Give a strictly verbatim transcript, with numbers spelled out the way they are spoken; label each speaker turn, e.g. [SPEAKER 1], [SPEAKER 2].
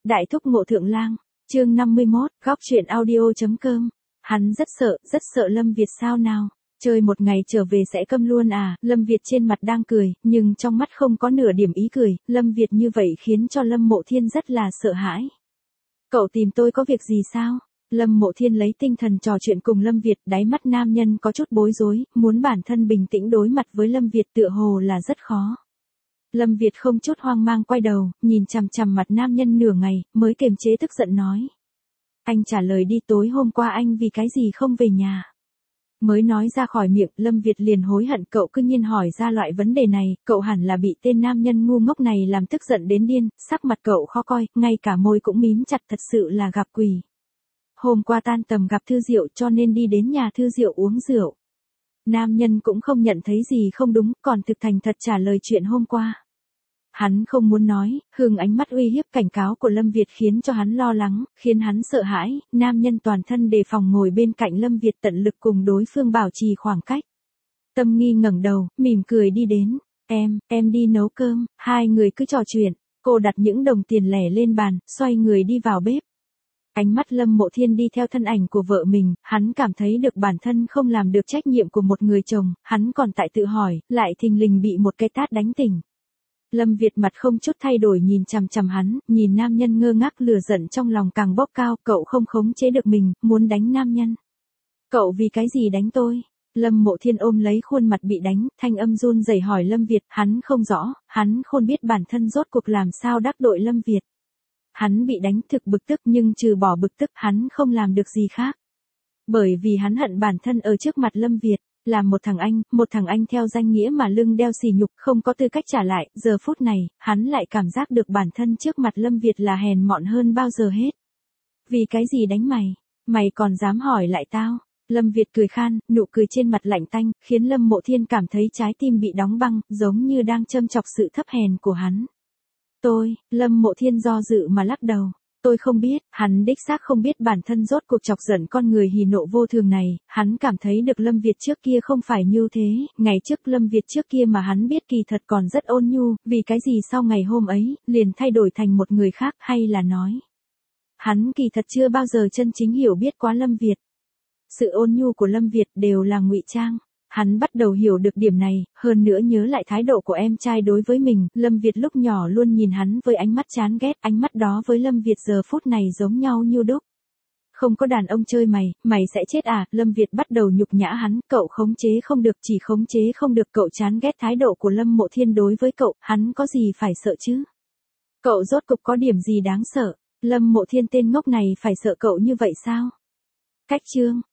[SPEAKER 1] Đại thúc ngộ thượng lang, chương năm mươi mốt, góc chuyện audio.com. Hắn rất sợ, rất sợ Lâm Việt sao nào. Chơi một ngày trở về sẽ câm luôn à, Lâm Việt trên mặt đang cười, nhưng trong mắt không có nửa điểm ý cười, Lâm Việt như vậy khiến cho Lâm Mộ Thiên rất là sợ hãi. Cậu tìm tôi có việc gì sao? Lâm Mộ Thiên lấy tinh thần trò chuyện cùng Lâm Việt, đáy mắt nam nhân có chút bối rối, muốn bản thân bình tĩnh đối mặt với Lâm Việt tựa hồ là rất khó. Lâm Việt không chút hoang mang quay đầu, nhìn chằm chằm mặt nam nhân nửa ngày, mới kiềm chế tức giận nói. Anh trả lời đi, tối hôm qua anh vì cái gì không về nhà? Mới nói ra khỏi miệng, Lâm Việt liền hối hận cậu cứ nhiên hỏi ra loại vấn đề này, cậu hẳn là bị tên nam nhân ngu ngốc này làm tức giận đến điên, sắc mặt cậu khó coi, ngay cả môi cũng mím chặt, thật sự là gặp quỷ. Hôm qua tan tầm gặp Thư Diệu cho nên đi đến nhà Thư Diệu uống rượu. Nam nhân cũng không nhận thấy gì không đúng, còn thực thành thật trả lời chuyện hôm qua. Hắn không muốn nói, hướng ánh mắt uy hiếp cảnh cáo của Lâm Việt khiến cho hắn lo lắng, khiến hắn sợ hãi, nam nhân toàn thân đề phòng ngồi bên cạnh Lâm Việt tận lực cùng đối phương bảo trì khoảng cách. Tâm Nghi ngẩng đầu, mỉm cười đi đến, em, em đi nấu cơm, hai người cứ trò chuyện, cô đặt những đồng tiền lẻ lên bàn, xoay người đi vào bếp. Ánh mắt Lâm Mộ Thiên đi theo thân ảnh của vợ mình, hắn cảm thấy được bản thân không làm được trách nhiệm của một người chồng, hắn còn tại tự hỏi, lại thình lình bị một cái tát đánh tỉnh. Lâm Việt mặt không chút thay đổi nhìn chằm chằm hắn, nhìn nam nhân ngơ ngác lửa giận trong lòng càng bốc cao, cậu không khống chế được mình, muốn đánh nam nhân. Cậu vì cái gì đánh tôi? Lâm Mộ Thiên ôm lấy khuôn mặt bị đánh, thanh âm run rẩy hỏi Lâm Việt, hắn không rõ, hắn khôn biết bản thân rốt cuộc làm sao đắc tội Lâm Việt. Hắn bị đánh thực bực tức nhưng trừ bỏ bực tức hắn không làm được gì khác. Bởi vì hắn hận bản thân ở trước mặt Lâm Việt. Là một thằng anh, một thằng anh theo danh nghĩa mà lưng đeo sỉ nhục, không có tư cách trả lại, giờ phút này, hắn lại cảm giác được bản thân trước mặt Lâm Việt là hèn mọn hơn bao giờ hết. Vì cái gì đánh mày? Mày còn dám hỏi lại tao? Lâm Việt cười khan, nụ cười trên mặt lạnh tanh, khiến Lâm Mộ Thiên cảm thấy trái tim bị đóng băng, giống như đang châm chọc sự thấp hèn của hắn. Tôi, Lâm Mộ Thiên do dự mà lắc đầu. Tôi không biết, hắn đích xác không biết bản thân rốt cuộc chọc giận con người hỉ nộ vô thường này, hắn cảm thấy được Lâm Việt trước kia không phải như thế, ngày trước Lâm Việt trước kia mà hắn biết kỳ thật còn rất ôn nhu, vì cái gì sau ngày hôm ấy, liền thay đổi thành một người khác, hay là nói. Hắn kỳ thật chưa bao giờ chân chính hiểu biết quá Lâm Việt. Sự ôn nhu của Lâm Việt đều là ngụy trang. Hắn bắt đầu hiểu được điểm này, hơn nữa nhớ lại thái độ của em trai đối với mình, Lâm Việt lúc nhỏ luôn nhìn hắn với ánh mắt chán ghét, ánh mắt đó với Lâm Việt giờ phút này giống nhau như đúc. Không có đàn ông chơi mày, mày sẽ chết à, Lâm Việt bắt đầu nhục nhã hắn, cậu khống chế không được, chỉ khống chế không được, cậu chán ghét thái độ của Lâm Mộ Thiên đối với cậu, hắn có gì phải sợ chứ? Cậu rốt cục có điểm gì đáng sợ, Lâm Mộ Thiên tên ngốc này phải sợ cậu như vậy sao? Cách chương